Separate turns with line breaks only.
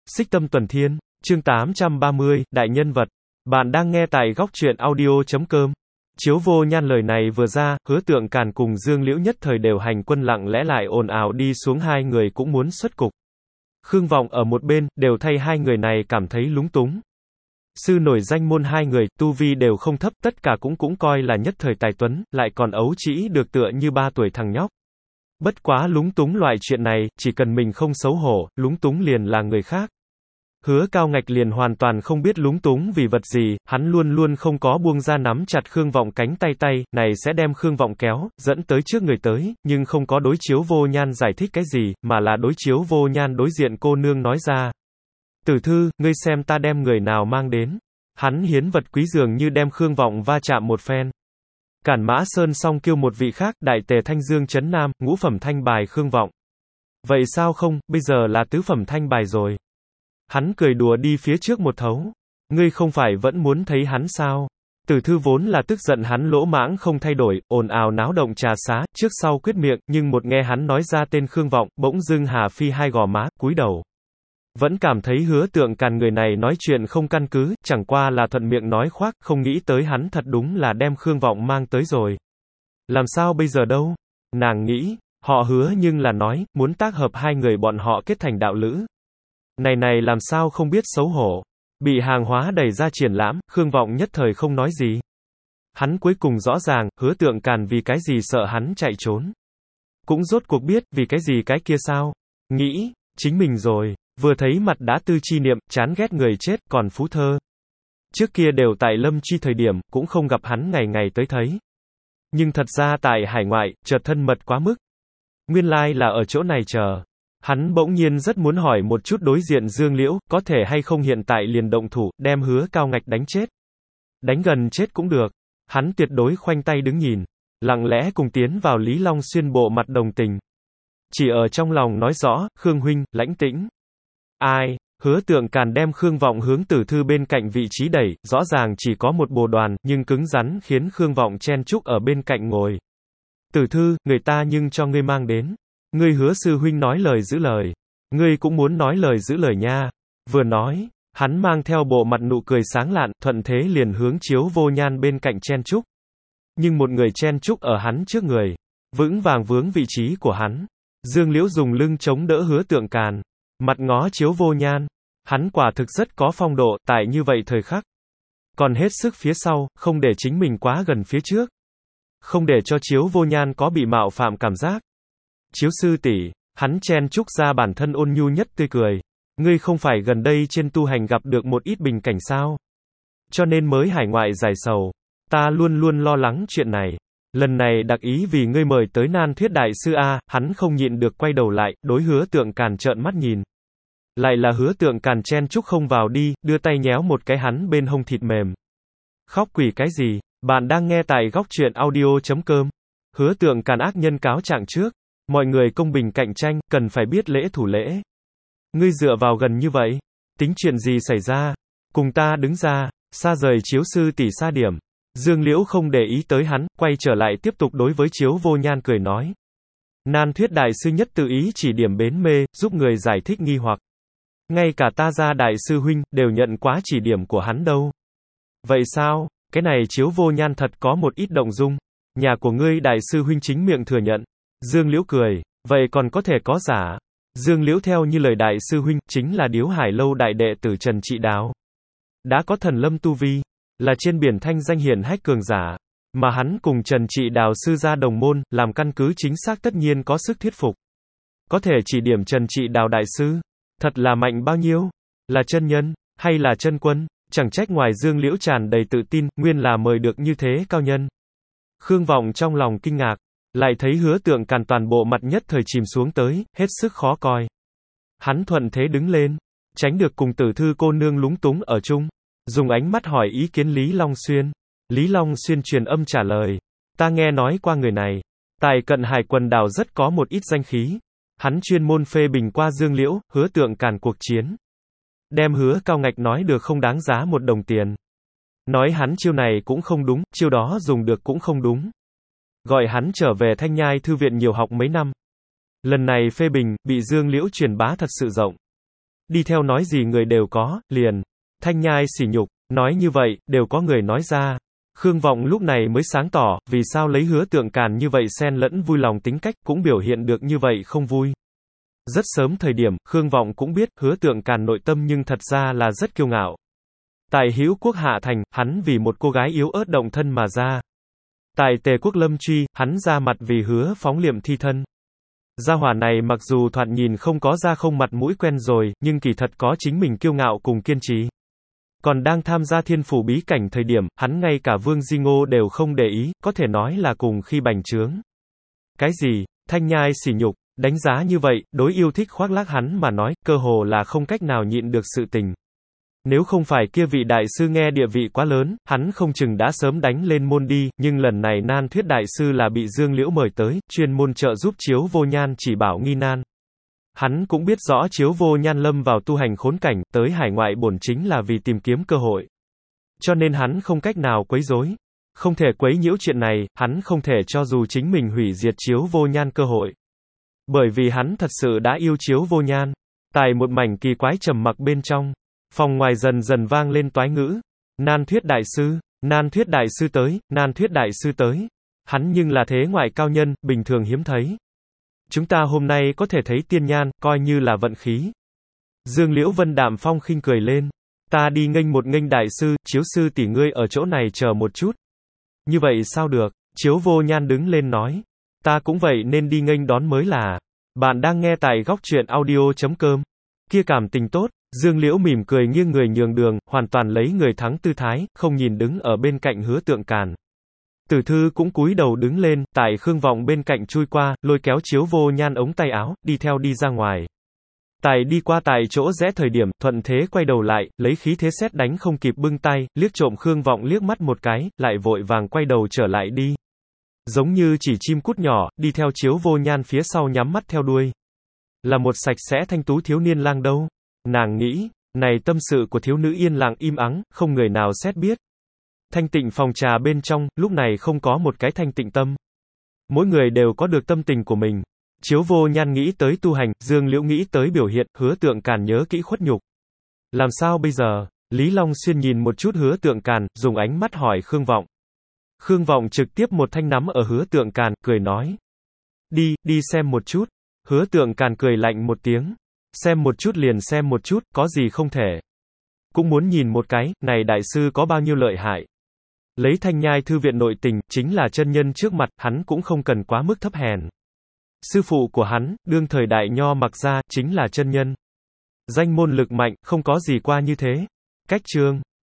Xích Tâm Tuần Thiên, chương 830, Đại Nhân Vật. Bạn đang nghe tại góc truyện audio.com. Chiếu Vô Nhan lời này vừa ra, Hứa Tượng Càn cùng Dương Liễu nhất thời đều hành quân lặng lẽ lại ồn ào đi xuống, hai người cũng muốn xuất cục. Khương Vọng ở một bên, đều thay hai người này cảm thấy lúng túng. Sư nổi danh môn hai người, tu vi đều không thấp, tất cả cũng coi là nhất thời tài tuấn, lại còn ấu trĩ được tựa như 3 tuổi thằng nhóc. Bất quá lúng túng loại chuyện này, chỉ cần mình không xấu hổ, lúng túng liền là người khác. Hứa Cao Ngạch liền hoàn toàn không biết lúng túng vì vật gì, hắn luôn luôn không có buông ra nắm chặt Khương Vọng cánh tay, này sẽ đem Khương Vọng kéo, dẫn tới trước người tới, nhưng không có đối Chiếu Vô Nhan giải thích cái gì, mà là đối Chiếu Vô Nhan đối diện cô nương nói ra. Tử thư, ngươi xem ta đem người nào mang đến. Hắn hiến vật quý dường như đem Khương Vọng va chạm một phen. Cản Mã Sơn song kêu một vị khác, đại tề Thanh Dương Trấn Nam, ngũ phẩm thanh bài Khương Vọng. Vậy sao không, bây giờ là tứ phẩm thanh bài rồi. Hắn cười đùa đi phía trước một thấu. Ngươi không phải vẫn muốn thấy hắn sao? Tử thư vốn là tức giận hắn lỗ mãng không thay đổi, ồn ào náo động trà xá, trước sau quyết miệng, nhưng một nghe hắn nói ra tên Khương Vọng, bỗng dưng hà phi hai gò má, cúi đầu. Vẫn cảm thấy Hứa Tượng Càn người này nói chuyện không căn cứ, chẳng qua là thuận miệng nói khoác, không nghĩ tới hắn thật đúng là đem Khương Vọng mang tới rồi. Làm sao bây giờ đâu? Nàng nghĩ, họ Hứa nhưng là nói, muốn tác hợp hai người bọn họ kết thành đạo lữ. Này làm sao không biết xấu hổ. Bị hàng hóa đẩy ra triển lãm, Khương Vọng nhất thời không nói gì. Hắn cuối cùng rõ ràng, Hứa Tượng Càn vì cái gì sợ hắn chạy trốn. Cũng rốt cuộc biết, vì cái gì cái kia sao? Nghĩ, chính mình rồi. Vừa thấy mặt đã tư chi niệm, chán ghét người chết, còn phú thơ. Trước kia đều tại Lâm Chi thời điểm, cũng không gặp hắn ngày ngày tới thấy. Nhưng thật ra tại hải ngoại, chợt thân mật quá mức. Nguyên lai là ở chỗ này chờ. Hắn bỗng nhiên rất muốn hỏi một chút đối diện Dương Liễu, có thể hay không hiện tại liền động thủ, đem Hứa Cao Ngạch đánh chết. Đánh gần chết cũng được. Hắn tuyệt đối khoanh tay đứng nhìn. Lặng lẽ cùng tiến vào Lý Long Xuyên bộ mặt đồng tình. Chỉ ở trong lòng nói rõ, Khương huynh, lãnh tĩnh. Ai? Hứa Tượng Càn đem Khương Vọng hướng Tử thư bên cạnh vị trí đẩy, rõ ràng chỉ có một bồ đoàn, nhưng cứng rắn khiến Khương Vọng chen chúc ở bên cạnh ngồi. Tử thư, người ta nhưng cho ngươi mang đến. Ngươi Hứa sư huynh nói lời giữ lời. Ngươi cũng muốn nói lời giữ lời nha. Vừa nói, hắn mang theo bộ mặt nụ cười sáng lạn, thuận thế liền hướng Chiếu Vô Nhan bên cạnh chen chúc. Nhưng một người chen chúc ở hắn trước người, vững vàng vướng vị trí của hắn. Dương Liễu dùng lưng chống đỡ Hứa Tượng Càn. Mặt ngó Chiếu Vô Nhan. Hắn quả thực rất có phong độ, tại như vậy thời khắc. Còn hết sức phía sau, không để chính mình quá gần phía trước. Không để cho Chiếu Vô Nhan có bị mạo phạm cảm giác. Chiếu sư tỷ, hắn chen chúc ra bản thân ôn nhu nhất tươi cười. Ngươi không phải gần đây trên tu hành gặp được một ít bình cảnh sao? Cho nên mới hải ngoại giải sầu. Ta luôn luôn lo lắng chuyện này. Lần này đặc ý vì ngươi mời tới Nan Thuyết đại sư A, hắn không nhịn được quay đầu lại, đối Hứa Tượng Càn trợn mắt nhìn. Lại là Hứa Tượng Càn chen chúc không vào đi, đưa tay nhéo một cái hắn bên hông thịt mềm. Khóc quỷ cái gì? Bạn đang nghe tại góc truyện audio.com. Hứa Tượng Càn ác nhân cáo trạng trước. Mọi người công bình cạnh tranh, cần phải biết lễ thủ lễ. Ngươi dựa vào gần như vậy. Tính chuyện gì xảy ra? Cùng ta đứng ra, xa rời Chiếu sư tỷ xa điểm. Dương Liễu không để ý tới hắn, quay trở lại tiếp tục đối với Chiếu Vô Nhan cười nói. Nan Thuyết đại sư nhất tự ý chỉ điểm bến mê, giúp người giải thích nghi hoặc. Ngay cả ta ra đại sư huynh, đều nhận quá chỉ điểm của hắn đâu. Vậy sao, cái này Chiếu Vô Nhan thật có một ít động dung. Nhà của ngươi đại sư huynh chính miệng thừa nhận. Dương Liễu cười, vậy còn có thể có giả. Dương Liễu theo như lời đại sư huynh, chính là Điếu Hải Lâu đại đệ tử Trần Trị Đào. Đã có thần lâm tu vi, là trên biển thanh danh hiển hách cường giả. Mà hắn cùng Trần Trị Đào sư gia đồng môn, làm căn cứ chính xác tất nhiên có sức thuyết phục. Có thể chỉ điểm Trần Trị Đào đại sư, thật là mạnh bao nhiêu? Là chân nhân, hay là chân quân? Chẳng trách ngoài Dương Liễu tràn đầy tự tin, nguyên là mời được như thế cao nhân. Khương Vọng trong lòng kinh ngạc, lại thấy Hứa Tượng Càn toàn bộ mặt nhất thời chìm xuống tới, hết sức khó coi. Hắn thuận thế đứng lên, tránh được cùng Tử thư cô nương lúng túng ở chung, dùng ánh mắt hỏi ý kiến Lý Long Xuyên. Lý Long Xuyên truyền âm trả lời, ta nghe nói qua người này, tại Cận Hải quần đảo rất có một ít danh khí. Hắn chuyên môn phê bình qua Dương Liễu, Hứa Tượng Càn cuộc chiến. Đem Hứa Cao Ngạch nói được không đáng giá một đồng tiền. Nói hắn chiêu này cũng không đúng, chiêu đó dùng được cũng không đúng. Gọi hắn trở về Thanh Nhai thư viện nhiều học mấy năm. Lần này phê bình, bị Dương Liễu truyền bá thật sự rộng. đi theo nói gì người đều có, liền. Thanh nhai sỉ nhục, nói như vậy, đều có người nói ra. Khương Vọng lúc này mới sáng tỏ, vì sao lấy Hứa Tượng Càn như vậy xen lẫn vui lòng tính cách, cũng biểu hiện được như vậy không vui. Rất sớm thời điểm, Khương Vọng cũng biết, Hứa Tượng Càn nội tâm nhưng thật ra là rất kiêu ngạo. Tại Hữu Quốc Hạ Thành, hắn vì một cô gái yếu ớt động thân mà ra. Tại Tề Quốc Lâm Truy, hắn ra mặt vì Hứa Phóng Liệm thi thân. Gia hỏa này mặc dù thoạt nhìn không có da không mặt mũi quen rồi, nhưng kỳ thật có chính mình kiêu ngạo cùng kiên trì. Còn đang tham gia thiên phủ bí cảnh thời điểm, hắn ngay cả Vương Di Ngô đều không để ý, có thể nói là cùng khi bành trướng. Cái gì? Thanh nhai sỉ nhục, đánh giá như vậy, đối yêu thích khoác lác hắn mà nói, cơ hồ là không cách nào nhịn được sự tình. Nếu không phải kia vị đại sư nghe địa vị quá lớn, hắn không chừng đã sớm đánh lên môn đi, nhưng lần này Nan Thuyết đại sư là bị Dương Liễu mời tới, chuyên môn trợ giúp Chiếu Vô Nhan chỉ bảo nghi nan. Hắn cũng biết rõ Chiếu Vô Nhan lâm vào tu hành khốn cảnh, tới hải ngoại bổn chính là vì tìm kiếm cơ hội. Cho nên hắn không cách nào quấy rối. Không thể quấy nhiễu chuyện này, hắn không thể cho dù chính mình hủy diệt Chiếu Vô Nhan cơ hội. Bởi vì hắn thật sự đã yêu Chiếu Vô Nhan. Tại một mảnh kỳ quái trầm mặc bên trong, phòng ngoài dần dần vang lên toái ngữ. Nan Thuyết đại sư, Nan Thuyết đại sư tới, Nan Thuyết đại sư tới. Hắn nhưng là thế ngoại cao nhân, bình thường hiếm thấy. Chúng ta hôm nay có thể thấy tiên nhan, coi như là vận khí. Dương Liễu Vân đạm phong khinh cười lên. Ta đi nghênh đại sư, Chiếu sư tỷ ngươi ở chỗ này chờ một chút. Như vậy sao được? Chiếu Vô Nhan đứng lên nói. Ta cũng vậy nên đi nghênh đón mới là. Bạn đang nghe tại góc truyện audio.com. Kia cảm tình tốt. Dương Liễu mỉm cười nghiêng người nhường đường, hoàn toàn lấy người thắng tư thái, không nhìn đứng ở bên cạnh Hứa Tượng Càn. Tử Thư cũng cúi đầu đứng lên, tại Khương Vọng bên cạnh chui qua, lôi kéo Chiếu Vô Nhan ống tay áo, đi theo đi ra ngoài. Tại đi qua tại chỗ rẽ thời điểm, thuận thế quay đầu lại, lấy khí thế sét đánh không kịp bưng tay, liếc trộm Khương Vọng liếc mắt một cái, lại vội vàng quay đầu trở lại đi. Giống như chỉ chim cút nhỏ, đi theo Chiếu Vô Nhan phía sau nhắm mắt theo đuôi. Là một sạch sẽ thanh tú thiếu niên lang đâu. Nàng nghĩ, này tâm sự của thiếu nữ yên lặng im ắng, không người nào xét biết. Thanh tịnh phòng trà bên trong, lúc này không có một cái thanh tịnh tâm. Mỗi người đều có được tâm tình của mình. Chiếu Vô Nhan nghĩ tới tu hành, Dương Liễu nghĩ tới biểu hiện, Hứa Tượng Càn nhớ kỹ khuất nhục. Làm sao bây giờ? Lý Long Xuyên nhìn một chút Hứa Tượng Càn, dùng ánh mắt hỏi Khương Vọng. Khương Vọng trực tiếp một thanh nắm ở Hứa Tượng Càn, cười nói. Đi xem một chút. Hứa Tượng Càn cười lạnh một tiếng. Xem một chút liền xem một chút, có gì không thể. Cũng muốn nhìn một cái, này đại sư có bao nhiêu lợi hại. Lấy Thanh Nhai thư viện nội tình, chính là chân nhân trước mặt, hắn cũng không cần quá mức thấp hèn. Sư phụ của hắn, đương thời đại nho Mặc Gia, chính là chân nhân. Danh môn lực mạnh, không có gì qua như thế. Cách chương